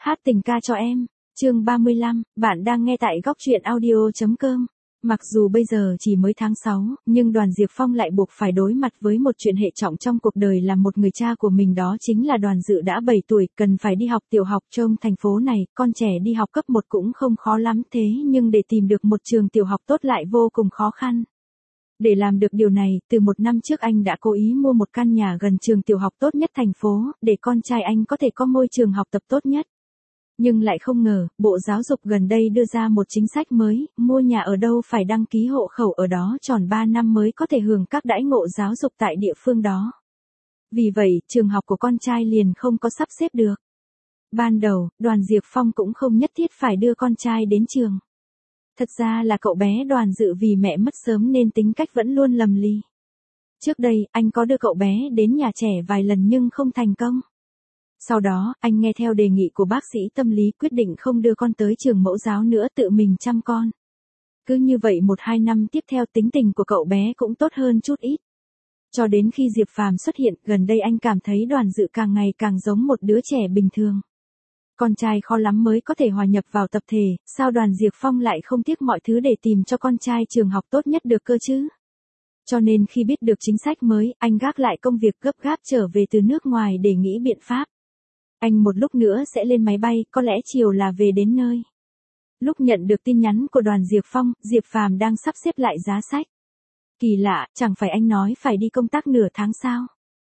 Hát tình ca cho em. Chương 35, bạn đang nghe tại góc truyện audio.com. Mặc dù bây giờ chỉ mới tháng 6, nhưng Đoàn Diệp Phong lại buộc phải đối mặt với một chuyện hệ trọng trong cuộc đời là một người cha của mình, đó chính là Đoàn Dự đã 7 tuổi, cần phải đi học tiểu học trong thành phố này, con trẻ đi học cấp 1 cũng không khó lắm, thế nhưng để tìm được một trường tiểu học tốt lại vô cùng khó khăn. Để làm được điều này, từ 1 năm trước anh đã cố ý mua một căn nhà gần trường tiểu học tốt nhất thành phố, để con trai anh có thể có môi trường học tập tốt nhất. Nhưng lại không ngờ, Bộ Giáo dục gần đây đưa ra một chính sách mới, mua nhà ở đâu phải đăng ký hộ khẩu ở đó tròn 3 năm mới có thể hưởng các đãi ngộ giáo dục tại địa phương đó. Vì vậy, trường học của con trai liền không có sắp xếp được. Ban đầu, Đoàn Diệp Phong cũng không nhất thiết phải đưa con trai đến trường. Thật ra là cậu bé Đoàn Dự vì mẹ mất sớm nên tính cách vẫn luôn lầm lì. Trước đây, anh có đưa cậu bé đến nhà trẻ vài lần nhưng không thành công. Sau đó, anh nghe theo đề nghị của bác sĩ tâm lý quyết định không đưa con tới trường mẫu giáo nữa, tự mình chăm con. Cứ như vậy 1-2 năm tiếp theo, tính tình của cậu bé cũng tốt hơn chút ít. Cho đến khi Diệp Phàm xuất hiện, gần đây anh cảm thấy Đoàn Dự càng ngày càng giống một đứa trẻ bình thường. Con trai khó lắm mới có thể hòa nhập vào tập thể, sao Đoàn Diệp Phong lại không tiếc mọi thứ để tìm cho con trai trường học tốt nhất được cơ chứ? Cho nên khi biết được chính sách mới, anh gác lại công việc gấp gáp trở về từ nước ngoài để nghĩ biện pháp. Anh một lúc nữa sẽ lên máy bay, có lẽ chiều là về đến nơi. Lúc nhận được tin nhắn của Đoàn Diệp Phong, Diệp Phàm đang sắp xếp lại giá sách. Kỳ lạ, chẳng phải anh nói phải đi công tác nửa tháng sao?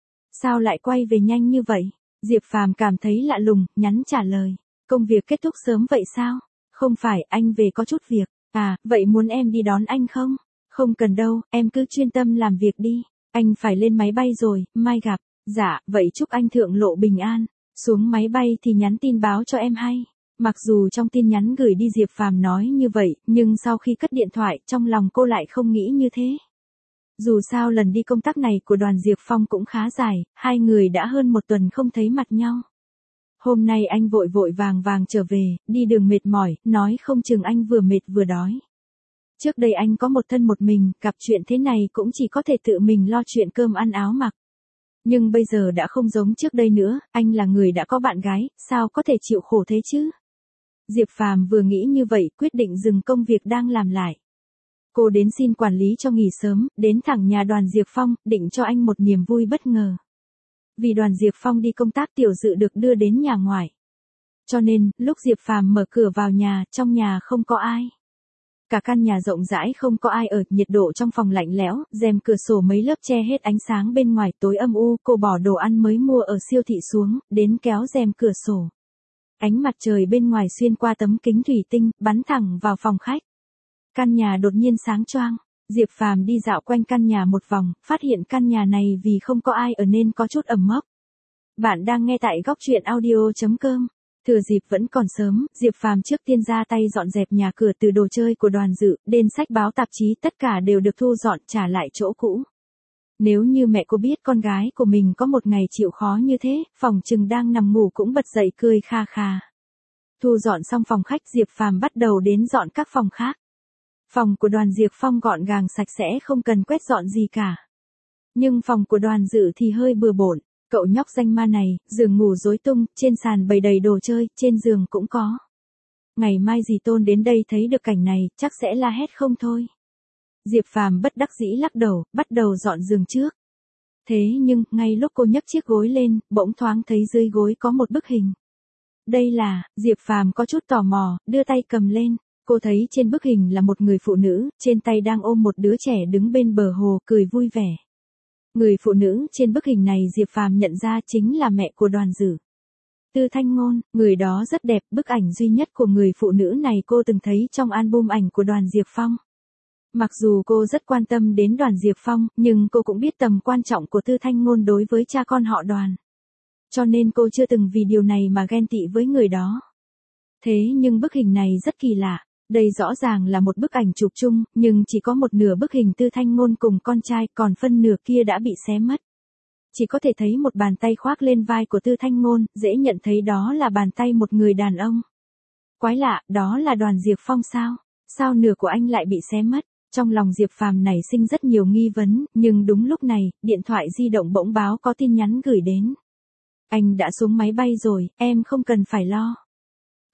Sao lại quay về nhanh như vậy? Diệp Phàm cảm thấy lạ lùng, nhắn trả lời. Công việc kết thúc sớm vậy sao? Không phải, anh về có chút việc. À, vậy muốn em đi đón anh không? Không cần đâu, em cứ chuyên tâm làm việc đi. Anh phải lên máy bay rồi, mai gặp. Dạ, vậy chúc anh thượng lộ bình an. Xuống máy bay thì nhắn tin báo cho em hay. Mặc dù trong tin nhắn gửi đi Diệp Phàm nói như vậy, nhưng sau khi cất điện thoại, trong lòng cô lại không nghĩ như thế. Dù sao lần đi công tác này của Đoàn Diệp Phong cũng khá dài, hai người đã hơn 1 tuần không thấy mặt nhau. Hôm nay anh vội vội vàng vàng trở về, đi đường mệt mỏi, nói không chừng anh vừa mệt vừa đói. Trước đây anh có một thân một mình, gặp chuyện thế này cũng chỉ có thể tự mình lo chuyện cơm ăn áo mặc. Nhưng bây giờ đã không giống trước đây nữa, anh là người đã có bạn gái, sao có thể chịu khổ thế chứ? Diệp Phàm vừa nghĩ như vậy, quyết định dừng công việc đang làm lại. Cô đến xin quản lý cho nghỉ sớm, đến thẳng nhà Đoàn Diệp Phong, định cho anh một niềm vui bất ngờ. Vì Đoàn Diệp Phong đi công tác, Tiểu Dự được đưa đến nhà ngoại. Cho nên, lúc Diệp Phàm mở cửa vào nhà, trong nhà không có ai. Cả căn nhà rộng rãi không có ai ở, nhiệt độ trong phòng lạnh lẽo, rèm cửa sổ mấy lớp che hết ánh sáng bên ngoài, tối âm u, cô bỏ đồ ăn mới mua ở siêu thị xuống, đến kéo rèm cửa sổ. Ánh mặt trời bên ngoài xuyên qua tấm kính thủy tinh, bắn thẳng vào phòng khách. Căn nhà đột nhiên sáng choang. Diệp Phàm đi dạo quanh căn nhà một vòng, phát hiện căn nhà này vì không có ai ở nên có chút ẩm mốc. Bạn đang nghe tại góc truyện audio.com. Thừa dịp vẫn còn sớm, Diệp Phàm trước tiên ra tay dọn dẹp nhà cửa, từ đồ chơi của Đoàn Dự, đến sách báo tạp chí, tất cả đều được thu dọn trả lại chỗ cũ. Nếu như mẹ cô biết con gái của mình có một ngày chịu khó như thế, phòng chừng đang nằm ngủ cũng bật dậy cười kha kha. Thu dọn xong phòng khách, Diệp Phàm bắt đầu đến dọn các phòng khác. Phòng của Đoàn Diệp Phong gọn gàng sạch sẽ, không cần quét dọn gì cả. Nhưng phòng của Đoàn Dự thì hơi bừa bộn. Cậu nhóc danh ma này, giường ngủ rối tung, trên sàn bày đầy đồ chơi, trên giường cũng có. Ngày mai dì Tôn đến đây thấy được cảnh này, chắc sẽ la hét không thôi. Diệp Phàm bất đắc dĩ lắc đầu, bắt đầu dọn giường trước. Thế nhưng, ngay lúc cô nhấc chiếc gối lên, bỗng thoáng thấy dưới gối có một bức hình. Đây là, Diệp Phàm có chút tò mò, đưa tay cầm lên. Cô thấy trên bức hình là một người phụ nữ, trên tay đang ôm một đứa trẻ đứng bên bờ hồ, cười vui vẻ. Người phụ nữ trên bức hình này Diệp Phàm nhận ra chính là mẹ của Đoàn Dự. Tư Thanh Ngôn, người đó rất đẹp, bức ảnh duy nhất của người phụ nữ này cô từng thấy trong album ảnh của Đoàn Diệp Phong. Mặc dù cô rất quan tâm đến Đoàn Diệp Phong, nhưng cô cũng biết tầm quan trọng của Tư Thanh Ngôn đối với cha con họ Đoàn. Cho nên cô chưa từng vì điều này mà ghen tị với người đó. Thế nhưng bức hình này rất kỳ lạ. Đây rõ ràng là một bức ảnh chụp chung, nhưng chỉ có một nửa bức hình Tư Thanh Ngôn cùng con trai, còn phân nửa kia đã bị xé mất. Chỉ có thể thấy một bàn tay khoác lên vai của Tư Thanh Ngôn, dễ nhận thấy đó là bàn tay một người đàn ông. Quái lạ, đó là Đoàn Diệp Phong sao? Sao nửa của anh lại bị xé mất? Trong lòng Diệp Phàm nảy sinh rất nhiều nghi vấn, nhưng đúng lúc này, điện thoại di động bỗng báo có tin nhắn gửi đến. Anh đã xuống máy bay rồi, em không cần phải lo.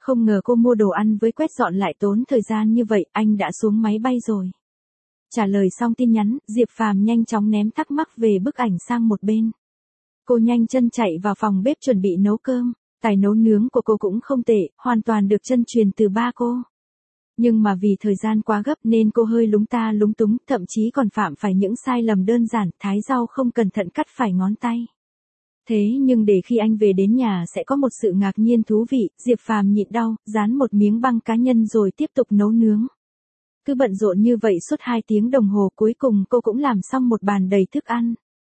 Không ngờ cô mua đồ ăn với quét dọn lại tốn thời gian như vậy, anh đã xuống máy bay rồi. Trả lời xong tin nhắn, Diệp Phàm nhanh chóng ném thắc mắc về bức ảnh sang một bên. Cô nhanh chân chạy vào phòng bếp chuẩn bị nấu cơm. Tài nấu nướng của cô cũng không tệ, hoàn toàn được chân truyền từ ba cô. Nhưng mà vì thời gian quá gấp nên cô hơi lúng ta lúng túng, thậm chí còn phạm phải những sai lầm đơn giản, thái rau không cẩn thận cắt phải ngón tay. Thế nhưng để khi anh về đến nhà sẽ có một sự ngạc nhiên thú vị, Diệp Phàm nhịn đau, dán một miếng băng cá nhân rồi tiếp tục nấu nướng. Cứ bận rộn như vậy suốt 2 tiếng đồng hồ, cuối cùng cô cũng làm xong một bàn đầy thức ăn.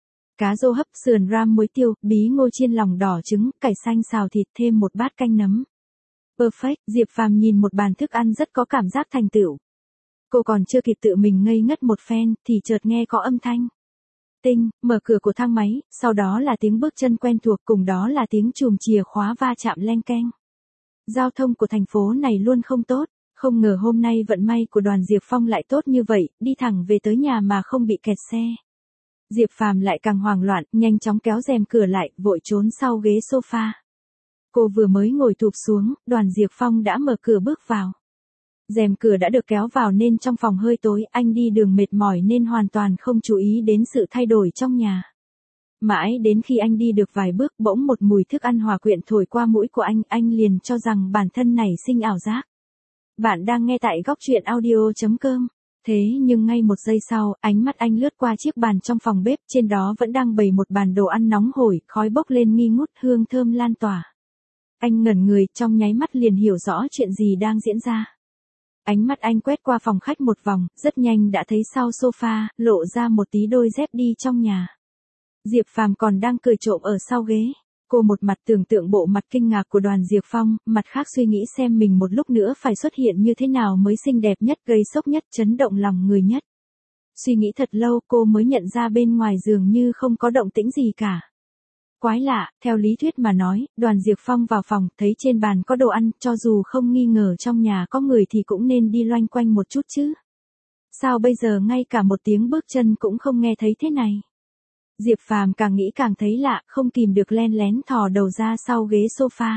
Cá rô hấp, sườn ram muối tiêu, bí ngô chiên lòng đỏ trứng, cải xanh xào thịt, thêm một bát canh nấm. Perfect, Diệp Phàm nhìn một bàn thức ăn rất có cảm giác thành tựu. Cô còn chưa kịp tự mình ngây ngất một phen, thì chợt nghe có âm thanh. Tinh, mở cửa của thang máy, sau đó là tiếng bước chân quen thuộc, cùng đó là tiếng chùm chìa khóa va chạm leng keng. Giao thông của thành phố này luôn không tốt, không ngờ hôm nay vận may của đoàn Diệp Phong lại tốt như vậy, đi thẳng về tới nhà mà không bị kẹt xe. Diệp Phàm lại càng hoảng loạn, nhanh chóng kéo rèm cửa lại, vội trốn sau ghế sofa. Cô vừa mới ngồi thụp xuống, đoàn Diệp Phong đã mở cửa bước vào. Rèm cửa đã được kéo vào nên trong phòng hơi tối, anh đi đường mệt mỏi nên hoàn toàn không chú ý đến sự thay đổi trong nhà. Mãi đến khi anh đi được vài bước, bỗng một mùi thức ăn hòa quyện thổi qua mũi của anh liền cho rằng bản thân này sinh ảo giác. Bạn đang nghe tại góc truyện audio.com. Thế nhưng ngay một giây sau, ánh mắt anh lướt qua chiếc bàn trong phòng bếp, trên đó vẫn đang bày một bàn đồ ăn nóng hổi, khói bốc lên nghi ngút, hương thơm lan tỏa. Anh ngẩn người, trong nháy mắt liền hiểu rõ chuyện gì đang diễn ra. Ánh mắt anh quét qua phòng khách một vòng, rất nhanh đã thấy sau sofa, lộ ra một tí đôi dép đi trong nhà. Diệp Phàm còn đang cười trộm ở sau ghế. Cô một mặt tưởng tượng bộ mặt kinh ngạc của đoàn Diệp Phong, mặt khác suy nghĩ xem mình một lúc nữa phải xuất hiện như thế nào mới xinh đẹp nhất, gây sốc nhất, chấn động lòng người nhất. Suy nghĩ thật lâu cô mới nhận ra bên ngoài giường như không có động tĩnh gì cả. Quái lạ, theo lý thuyết mà nói, đoàn Diệp Phong vào phòng, thấy trên bàn có đồ ăn, cho dù không nghi ngờ trong nhà có người thì cũng nên đi loanh quanh một chút chứ. Sao bây giờ ngay cả một tiếng bước chân cũng không nghe thấy thế này? Diệp Phàm càng nghĩ càng thấy lạ, không kìm được len lén thò đầu ra sau ghế sofa.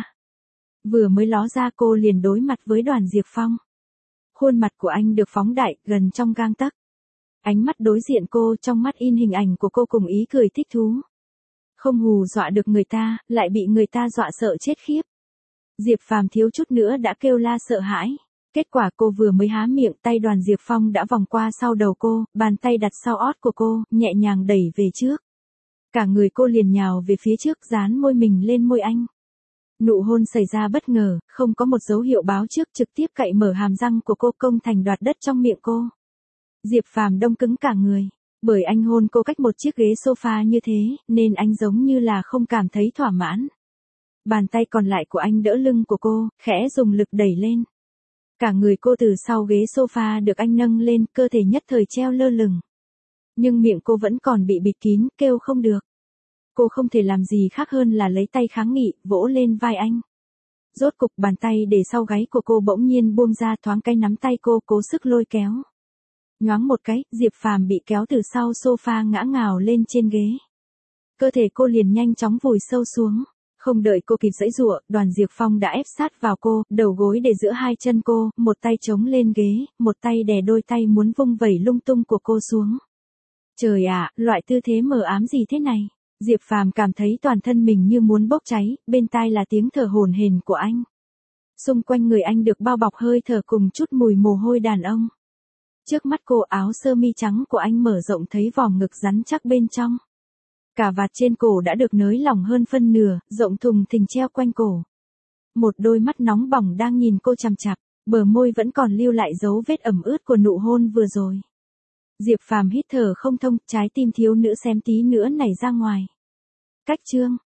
Vừa mới ló ra cô liền đối mặt với đoàn Diệp Phong. Khuôn mặt của anh được phóng đại, gần trong gang tấc. Ánh mắt đối diện cô, trong mắt in hình ảnh của cô cùng ý cười thích thú. Không hù dọa được người ta, lại bị người ta dọa sợ chết khiếp. Diệp Phàm thiếu chút nữa đã kêu la sợ hãi. Kết quả cô vừa mới há miệng, tay đoàn Diệp Phong đã vòng qua sau đầu cô, bàn tay đặt sau ót của cô, nhẹ nhàng đẩy về trước. Cả người cô liền nhào về phía trước, dán môi mình lên môi anh. Nụ hôn xảy ra bất ngờ, không có một dấu hiệu báo trước, trực tiếp cậy mở hàm răng của cô, công thành đoạt đất trong miệng cô. Diệp Phàm đông cứng cả người. Bởi anh hôn cô cách một chiếc ghế sofa như thế, nên anh giống như là không cảm thấy thỏa mãn. Bàn tay còn lại của anh đỡ lưng của cô, khẽ dùng lực đẩy lên. Cả người cô từ sau ghế sofa được anh nâng lên, cơ thể nhất thời treo lơ lửng. Nhưng miệng cô vẫn còn bị bịt kín, kêu không được. Cô không thể làm gì khác hơn là lấy tay kháng nghị, vỗ lên vai anh. Rốt cục bàn tay để sau gáy của cô bỗng nhiên buông ra, thoáng cái nắm tay cô, cố sức lôi kéo. Nhoáng một cái, Diệp Phàm bị kéo từ sau sofa ngã ngào lên trên ghế. Cơ thể cô liền nhanh chóng vùi sâu xuống. Không đợi cô kịp giãy giụa, đoàn Diệp Phong đã ép sát vào cô, đầu gối để giữa hai chân cô, một tay chống lên ghế, một tay đè đôi tay muốn vung vẩy lung tung của cô xuống. Trời ạ, loại tư thế mờ ám gì thế này? Diệp Phàm cảm thấy toàn thân mình như muốn bốc cháy, bên tai là tiếng thở hổn hển của anh. Xung quanh người anh được bao bọc hơi thở cùng chút mùi mồ hôi đàn ông. Trước mắt cô, áo sơ mi trắng của anh mở rộng thấy vòng ngực rắn chắc bên trong. Cà vạt trên cổ đã được nới lỏng hơn phân nửa, rộng thùng thình treo quanh cổ. Một đôi mắt nóng bỏng đang nhìn cô chằm chằm, bờ môi vẫn còn lưu lại dấu vết ẩm ướt của nụ hôn vừa rồi. Diệp Phàm hít thở không thông, trái tim thiếu nữ xém tí nữa nảy ra ngoài. Cách chương